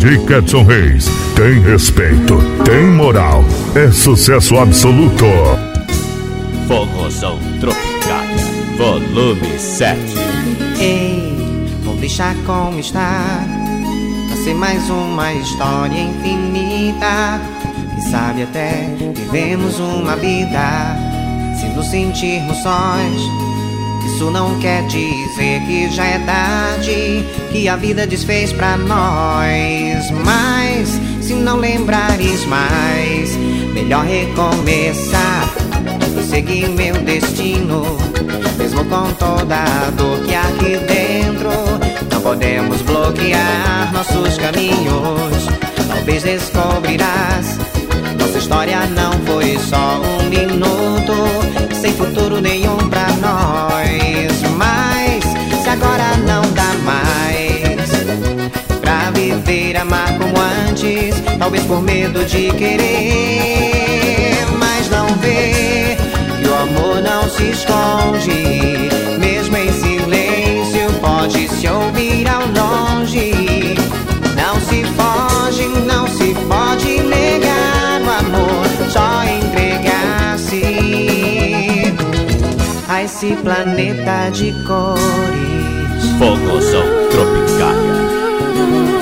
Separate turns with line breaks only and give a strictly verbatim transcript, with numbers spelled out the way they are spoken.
D J Kedson Reis. Tem respeito, tem moral, é sucesso absoluto.
Forrozão Tropicália, volume sete.
Ei, vou deixar como está. Vai ser mais uma história infinita. Quem sabe até vivemos uma vida. Se nos sentirmos sós, isso não quer dizer que já é tarde, que a vida desfez pra nós. Mas se não lembrares mais, melhor recomeçar e seguir meu destino. Mesmo com toda a dor que há aqui dentro, não podemos bloquear nossos caminhos. Talvez descobrirás, nossa história não foi só um minuto, sem futuro nenhum pra nós. Mas se agora não dá mais pra viver, amar como antes, talvez por medo de querer, mas não vê que o amor não se esconde, mesmo em silêncio pode se ouvir ao longe. Não se foge, não se pode negar o amor, só entregar-se a esse planeta de cores.
Forrozão Tropicália.